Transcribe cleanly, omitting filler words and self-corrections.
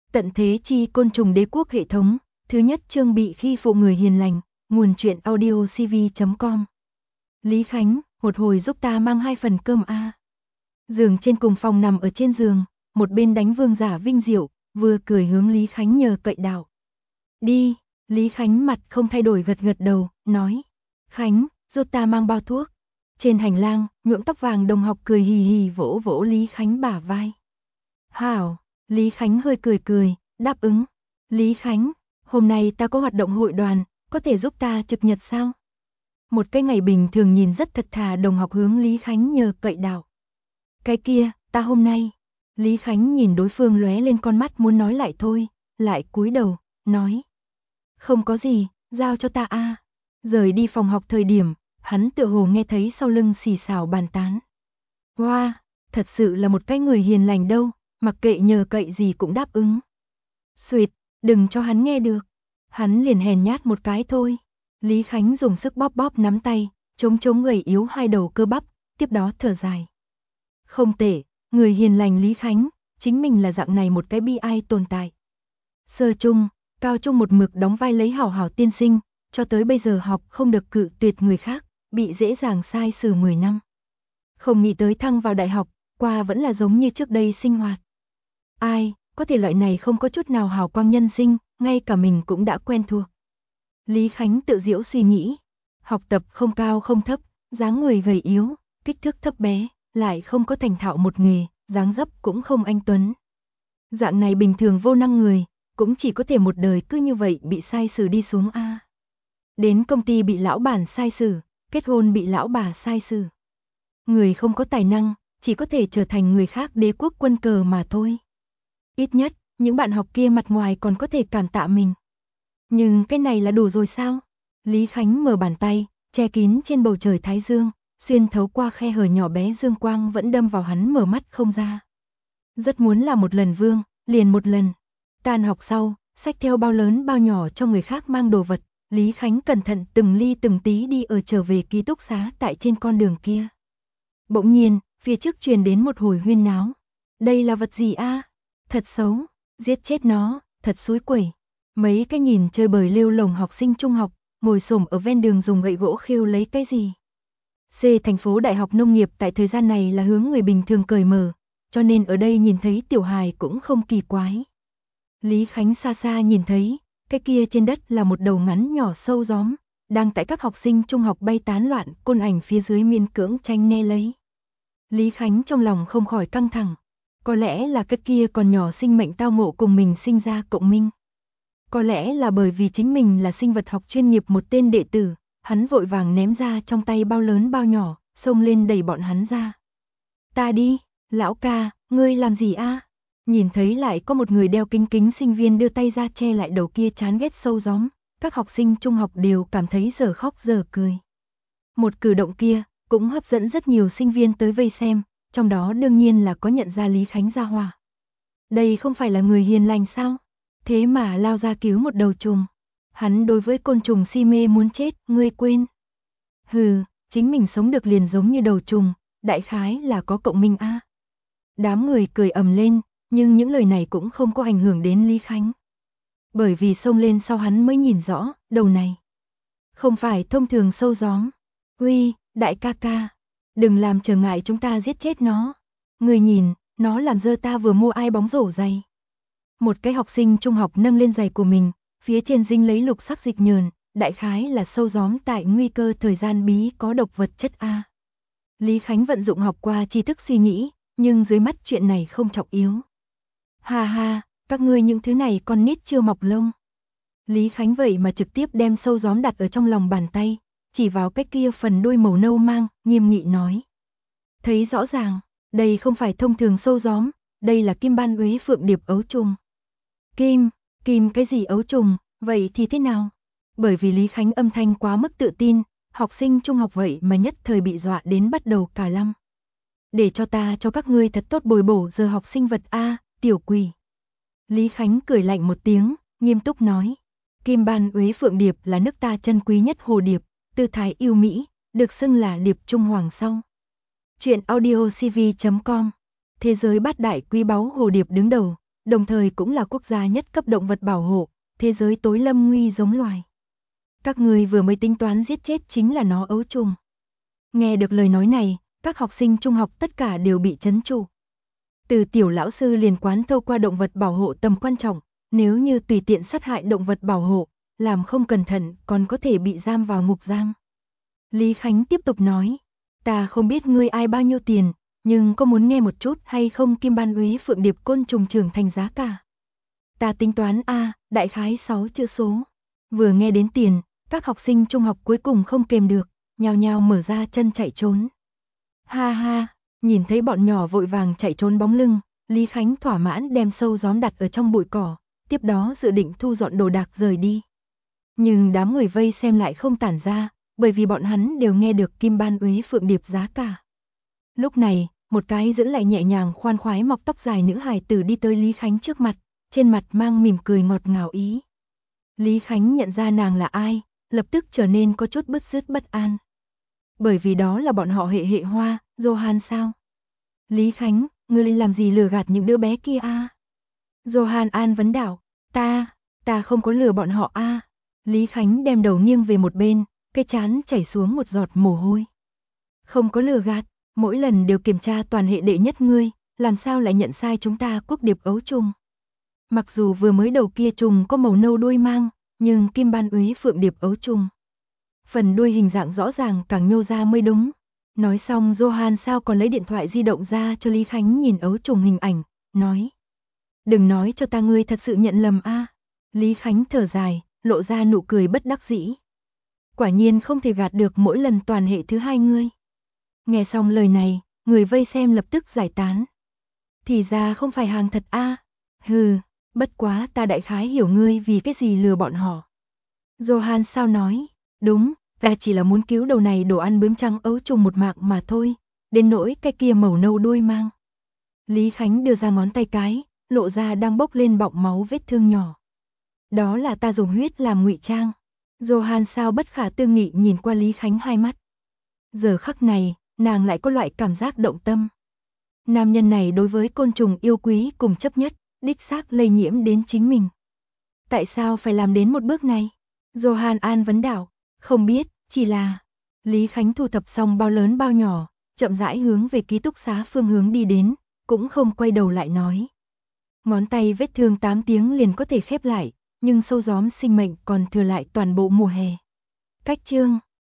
Tận thế chi côn trùng đế quốc hệ thống, thứ nhất chương bị khi phụ người hiền lành, nguồn truyện audio cv.com. Lý Khánh, một hồi giúp ta mang 2 phần cơm a. Giường trên cùng phòng nằm ở trên giường, một bên đánh vương giả vinh diệu, vừa cười hướng Lý Khánh nhờ cậy đạo. Đi, Lý Khánh mặt không thay đổi gật gật đầu, nói. Khánh, giúp ta mang bao thuốc. Trên hành lang, nhuộm tóc vàng đồng học cười hì hì vỗ vỗ Lý Khánh bả vai. Hảo, Lý Khánh hơi cười cười, đáp ứng. Lý Khánh, hôm nay ta có hoạt động hội đoàn, có thể giúp ta trực nhật sao? Một cái ngày bình thường nhìn rất thật thà đồng học hướng Lý Khánh nhờ cậy đạo. Cái kia, ta hôm nay. Lý Khánh nhìn đối phương lóe lên con mắt muốn nói lại thôi, lại cúi đầu, nói. Không có gì, giao cho ta a. Rời đi phòng học thời điểm, hắn tựa hồ nghe thấy sau lưng xì xào bàn tán. Wow, thật sự là một cái người hiền lành đâu, mặc kệ nhờ cậy gì cũng đáp ứng. Xuyệt, đừng cho hắn nghe được. Hắn liền hèn nhát một cái thôi. Lý Khánh dùng sức bóp bóp nắm tay, chống gầy yếu hai đầu cơ bắp, tiếp đó thở dài. Không tệ, người hiền lành Lý Khánh, chính mình là dạng này một cái bi ai tồn tại. Sơ trung, cao trung một mực đóng vai lấy hảo hảo tiên sinh, cho tới bây giờ học không được cự tuyệt người khác, bị dễ dàng sai xử 10 năm. Không nghĩ tới thăng vào đại học, qua vẫn là giống như trước đây sinh hoạt. Ai, có thể loại này không có chút nào hào quang nhân sinh, ngay cả mình cũng đã quen thuộc. Lý Khánh tự giễu suy nghĩ, học tập không cao không thấp, dáng người gầy yếu, kích thước thấp bé, lại không có thành thạo một nghề, dáng dấp cũng không anh tuấn. Dạng này bình thường vô năng người, cũng chỉ có thể một đời cứ như vậy bị sai xử đi xuống a. Đến công ty bị lão bản sai xử, kết hôn bị lão bà sai xử. Người không có tài năng, chỉ có thể trở thành người khác đế quốc quân cờ mà thôi. Ít nhất, những bạn học kia mặt ngoài còn có thể cảm tạ mình. Nhưng cái này là đủ rồi sao? Lý Khánh mở bàn tay, che kín trên bầu trời thái dương, xuyên thấu qua khe hở nhỏ bé dương quang vẫn đâm vào hắn mở mắt không ra. Rất muốn là một lần vương, liền một lần. Tan học sau, xách theo bao lớn bao nhỏ cho người khác mang đồ vật, Lý Khánh cẩn thận từng ly từng tí đi ở trở về ký túc xá tại trên con đường kia. Bỗng nhiên, phía trước truyền đến một hồi huyên náo. Đây là vật gì a? Thật xấu, giết chết nó, thật xúi quẩy. Mấy cái nhìn chơi bời lêu lồng học sinh trung học, ngồi xổm ở ven đường dùng gậy gỗ khiêu lấy cái gì. C thành phố Đại học Nông nghiệp tại thời gian này là hướng người bình thường cởi mở, cho nên ở đây nhìn thấy tiểu hài cũng không kỳ quái. Lý Khánh xa xa nhìn thấy, cái kia trên đất là một đầu ngắn nhỏ sâu gióm, đang tại các học sinh trung học bay tán loạn, côn ảnh phía dưới miên cưỡng tranh né lấy. Lý Khánh trong lòng không khỏi căng thẳng, có lẽ là cái kia còn nhỏ sinh mệnh tao ngộ cùng mình sinh ra cộng minh. Có lẽ là bởi vì chính mình là sinh vật học chuyên nghiệp một tên đệ tử, hắn vội vàng ném ra trong tay bao lớn bao nhỏ, xông lên đẩy bọn hắn ra. Ta đi, lão ca, ngươi làm gì a? Nhìn thấy lại có một người đeo kính kính sinh viên đưa tay ra che lại đầu kia chán ghét sâu gióm, các học sinh trung học đều cảm thấy dở khóc dở cười. Một cử động kia cũng hấp dẫn rất nhiều sinh viên tới vây xem, trong đó đương nhiên là có nhận ra Lý Khánh gia hỏa. Đây không phải là người hiền lành sao? Thế mà lao ra cứu một đầu trùng. Hắn đối với côn trùng si mê muốn chết, ngươi quên. Hừ, chính mình sống được liền giống như đầu trùng, đại khái là có cộng minh a. Đám người cười ầm lên, nhưng những lời này cũng không có ảnh hưởng đến Lý Khánh. Bởi vì xông lên sau hắn mới nhìn rõ, đầu này không phải thông thường sâu gióm. Uy, đại ca ca, đừng làm trở ngại chúng ta giết chết nó. Người nhìn, nó làm dơ ta vừa mua ai bóng rổ giày. Một cái học sinh trung học nâng lên giày của mình, phía trên dính lấy lục sắc dịch nhờn, đại khái là sâu gióm tại nguy cơ thời gian bí có độc vật chất A. Lý Khánh vận dụng học qua tri thức suy nghĩ, nhưng dưới mắt chuyện này không trọng yếu. Ha ha, các ngươi những thứ này con nít chưa mọc lông. Lý Khánh vậy mà trực tiếp đem sâu gióm đặt ở trong lòng bàn tay, chỉ vào cái kia phần đuôi màu nâu mang, nghiêm nghị nói. Thấy rõ ràng, đây không phải thông thường sâu gióm, đây là kim ban uế phượng điệp ấu trùng. Kim cái gì ấu trùng, vậy thì thế nào? Bởi vì Lý Khánh âm thanh quá mức tự tin, học sinh trung học vậy mà nhất thời bị dọa đến bắt đầu cả lăm. Để cho ta cho các ngươi thật tốt bồi bổ giờ học sinh vật A, tiểu quỷ. Lý Khánh cười lạnh một tiếng, nghiêm túc nói. Kim ban uế phượng điệp là nước ta chân quý nhất hồ điệp, tư thái yêu mỹ, được xưng là điệp trung hoàng sau. Chuyện audio cv.com. Thế giới bát đại quý báu hồ điệp đứng đầu, đồng thời cũng là quốc gia nhất cấp động vật bảo hộ, thế giới tối lâm nguy giống loài. Các ngươi vừa mới tính toán giết chết chính là nó ấu trùng. Nghe được lời nói này, các học sinh trung học tất cả đều bị chấn trụ. Từ tiểu lão sư liền quán thâu qua động vật bảo hộ tầm quan trọng, nếu như tùy tiện sát hại động vật bảo hộ, làm không cẩn thận còn có thể bị giam vào ngục giam. Lý Khánh tiếp tục nói, ta không biết ngươi ai bao nhiêu tiền, nhưng có muốn nghe một chút hay không Kim Ban Úy Phượng Điệp côn trùng trưởng thành giá cả? Ta tính toán đại khái 6 chữ số. Vừa nghe đến tiền, các học sinh trung học cuối cùng không kềm được, nhao nhao mở ra chân chạy trốn. Ha ha, nhìn thấy bọn nhỏ vội vàng chạy trốn bóng lưng, Lý Khánh thỏa mãn đem sâu gióm đặt ở trong bụi cỏ, tiếp đó dự định thu dọn đồ đạc rời đi. Nhưng đám người vây xem lại không tản ra, bởi vì bọn hắn đều nghe được Kim Ban Úy Phượng Điệp giá cả. Lúc này, một cái giữ lại nhẹ nhàng khoan khoái mọc tóc dài nữ hài tử đi tới Lý Khánh trước mặt, trên mặt mang mỉm cười ngọt ngào ý. Lý Khánh nhận ra nàng là ai, lập tức trở nên có chút bứt rứt bất an. Bởi vì đó là bọn họ hệ hệ Hoa, Johan sao? Lý Khánh, ngươi làm gì lừa gạt những đứa bé kia a? Johan an vấn đạo, ta không có lừa bọn họ a. Lý Khánh đem đầu nghiêng về một bên, cái trán chảy xuống một giọt mồ hôi. Không có lừa gạt, mỗi lần đều kiểm tra toàn hệ đệ nhất ngươi, làm sao lại nhận sai chúng ta quốc điệp ấu trùng. Mặc dù vừa mới đầu kia trùng có màu nâu đuôi mang, nhưng Kim Ban Úy Phượng Điệp ấu trùng. Phần đuôi hình dạng rõ ràng càng nhô ra mới đúng. Nói xong Johan sao còn lấy điện thoại di động ra cho Lý Khánh nhìn ấu trùng hình ảnh, nói. Đừng nói cho ta ngươi thật sự nhận lầm a. Lý Khánh thở dài, lộ ra nụ cười bất đắc dĩ. Quả nhiên không thể gạt được mỗi lần toàn hệ thứ hai ngươi. Nghe xong lời này, người vây xem lập tức giải tán. Thì ra không phải hàng thật a. Hừ, bất quá ta đại khái hiểu ngươi vì cái gì lừa bọn họ. Johan sao nói, đúng, ta chỉ là muốn cứu đầu này đồ ăn bướm trắng ấu trùng một mạng mà thôi, đến nỗi cái kia màu nâu đuôi mang. Lý Khánh đưa ra ngón tay cái, lộ ra đang bốc lên bọng máu vết thương nhỏ. Đó là ta dùng huyết làm ngụy trang. Johan sao bất khả tư nghị nhìn qua Lý Khánh hai mắt. Giờ khắc này, nàng lại có loại cảm giác động tâm. Nam nhân này đối với côn trùng yêu quý cùng chấp nhất, đích xác lây nhiễm đến chính mình. Tại sao phải làm đến một bước này? Johan an vấn đạo, không biết, chỉ là... Lý Khánh thu thập xong bao lớn bao nhỏ, chậm rãi hướng về ký túc xá phương hướng đi đến, cũng không quay đầu lại nói. Ngón tay vết thương 8 tiếng liền có thể khép lại, nhưng sâu gióm sinh mệnh còn thừa lại toàn bộ mùa hè. Cách chương